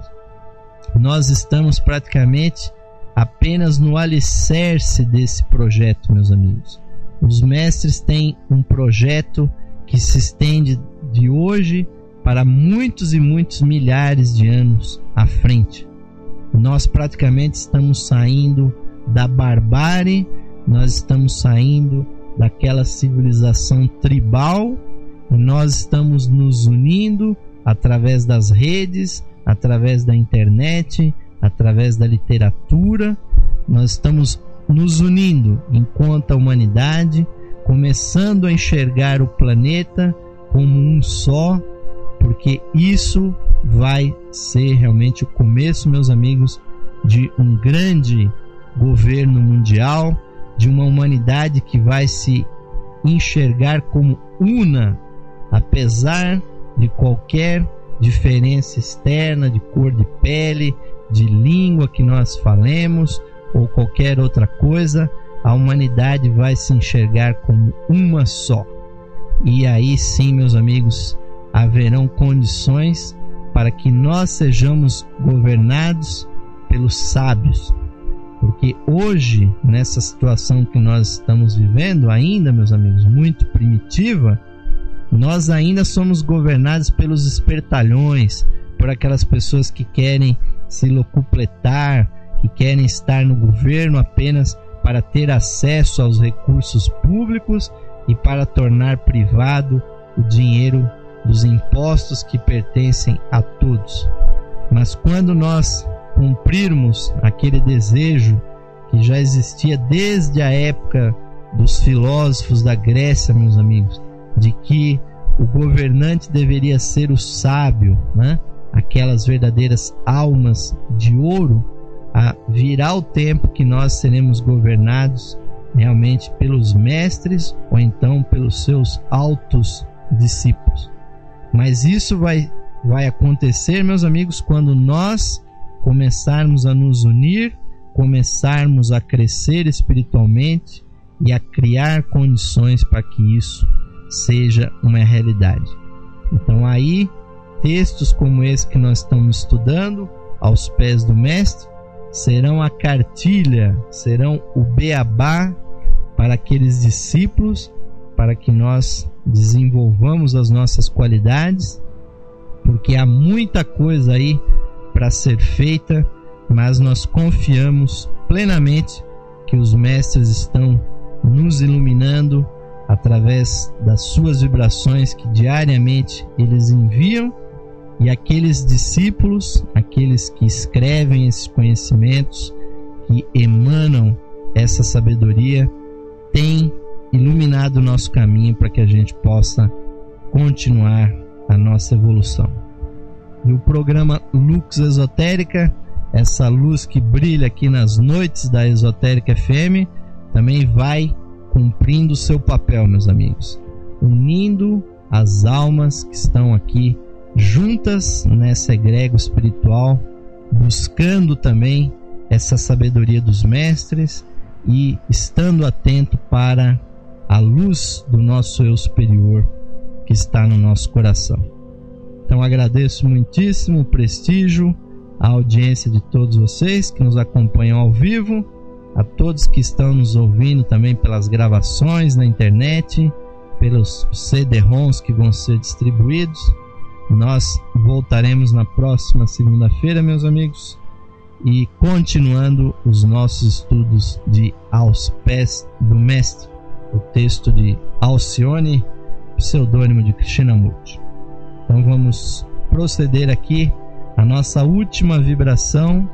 Nós estamos praticamente apenas no alicerce desse projeto, meus amigos. Os mestres têm um projeto que se estende de hoje para muitos e muitos milhares de anos à frente. Nós praticamente estamos saindo da barbárie, nós estamos saindo daquela civilização tribal, e nós estamos nos unindo através das redes, através da internet, através da literatura. Nós estamos nos unindo enquanto a humanidade, começando a enxergar o planeta como um só, porque isso vai ser realmente o começo, meus amigos, de um grande governo mundial, de uma humanidade que vai se enxergar como una, apesar de qualquer diferença externa, de cor de pele, de língua que nós falemos ou qualquer outra coisa. A humanidade vai se enxergar como uma só. E aí sim, meus amigos, haverão condições para que nós sejamos governados pelos sábios. Porque hoje, nessa situação que nós estamos vivendo ainda, meus amigos, muito primitiva, nós ainda somos governados pelos espertalhões, por aquelas pessoas que querem se locupletar, que querem estar no governo apenas para ter acesso aos recursos públicos e para tornar privado o dinheiro dos impostos que pertencem a todos. Mas quando nós cumprirmos aquele desejo que já existia desde a época dos filósofos da Grécia, meus amigos, de que o governante deveria ser o sábio, né? Aquelas verdadeiras almas de ouro, virá o tempo que nós seremos governados realmente pelos mestres ou então pelos seus altos discípulos. Mas isso vai acontecer, meus amigos, quando nós começarmos a nos unir, começarmos a crescer espiritualmente e a criar condições para que isso seja uma realidade. Então aí, textos como esse que nós estamos estudando, aos pés do mestre, serão a cartilha, serão o beabá para aqueles discípulos, para que nós desenvolvamos as nossas qualidades, porque há muita coisa aí para ser feita, mas nós confiamos plenamente que os mestres estão nos iluminando através das suas vibrações que diariamente eles enviam, e aqueles discípulos, aqueles que escrevem esses conhecimentos, que emanam essa sabedoria, têm iluminado o nosso caminho para que a gente possa continuar a nossa evolução. E o programa Lux Esotérica, essa luz que brilha aqui nas noites da Esotérica FM, também vai cumprindo o seu papel, meus amigos, unindo as almas que estão aqui juntas nessa egrégora espiritual, buscando também essa sabedoria dos mestres e estando atento para a luz do nosso eu superior que está no nosso coração. Então agradeço muitíssimo o prestígio, a audiência de todos vocês que nos acompanham ao vivo, a todos que estão nos ouvindo também pelas gravações na internet, pelos CD-ROMs que vão ser distribuídos. Nós voltaremos na próxima segunda-feira, meus amigos, e continuando os nossos estudos de Aos Pés do Mestre, o texto de Alcione, pseudônimo de Krishnamurti. Então vamos proceder aqui a nossa última vibração,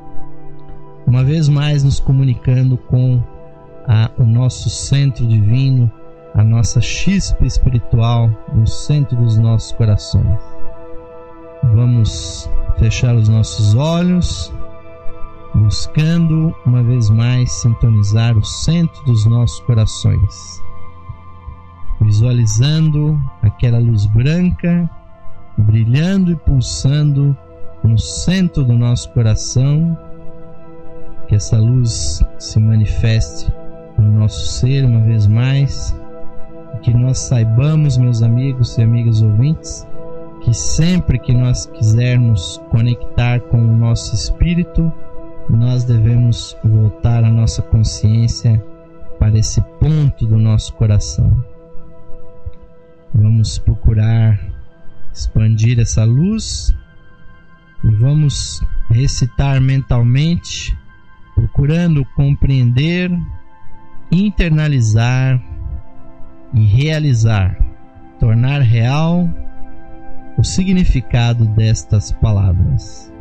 uma vez mais nos comunicando com o nosso centro divino, a nossa chispa espiritual no centro dos nossos corações. Vamos fechar os nossos olhos, buscando uma vez mais sintonizar o centro dos nossos corações, visualizando aquela luz branca brilhando e pulsando no centro do nosso coração, que essa luz se manifeste no nosso ser uma vez mais, e que nós saibamos, meus amigos e amigas ouvintes, que sempre que nós quisermos conectar com o nosso espírito, nós devemos voltar a nossa consciência para esse ponto do nosso coração. Vamos procurar expandir essa luz e vamos recitar mentalmente, procurando compreender, internalizar e realizar, tornar real o significado destas palavras.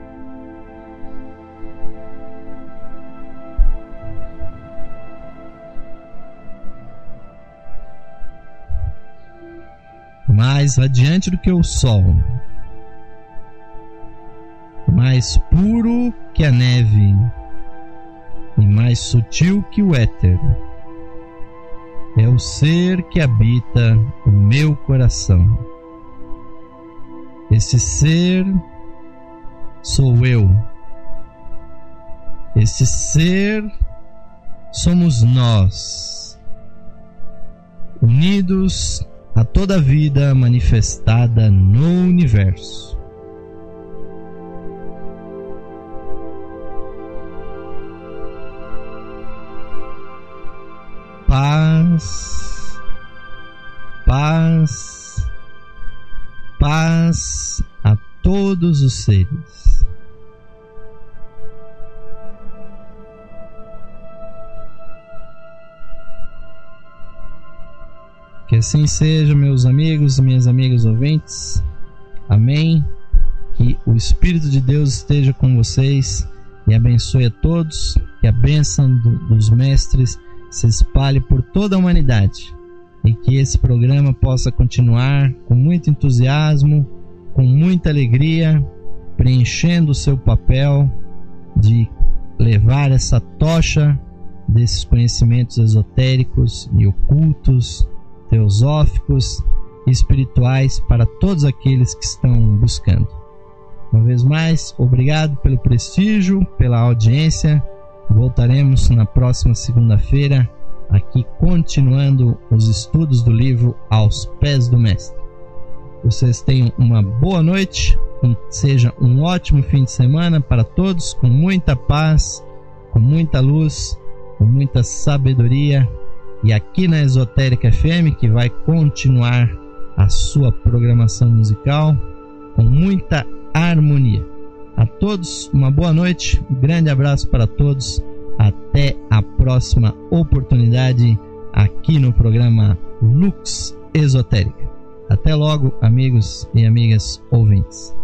Mais radiante do que o sol, mais puro que a neve e mais sutil que o éter, é o ser que habita o meu coração. Esse ser sou eu. Esse ser somos nós, unidos a toda a vida manifestada no universo. Paz, paz, paz a todos os seres. Que assim seja, meus amigos e minhas amigas ouvintes. Amém. Que o Espírito de Deus esteja com vocês e abençoe a todos. Que a bênção dos mestres se espalhe por toda a humanidade. E que esse programa possa continuar com muito entusiasmo, com muita alegria, preenchendo o seu papel de levar essa tocha desses conhecimentos esotéricos e ocultos, teosóficos e espirituais para todos aqueles que estão buscando. Uma vez mais, obrigado pelo prestígio, pela audiência. Voltaremos na próxima segunda-feira, aqui continuando os estudos do livro Aos Pés do Mestre. Vocês tenham uma boa noite, seja um ótimo fim de semana para todos, com muita paz, com muita luz, com muita sabedoria. E aqui na Esotérica FM, que vai continuar a sua programação musical com muita harmonia. A todos uma boa noite, um grande abraço para todos, até a próxima oportunidade aqui no programa Lux Esotérica. Até logo, amigos e amigas ouvintes.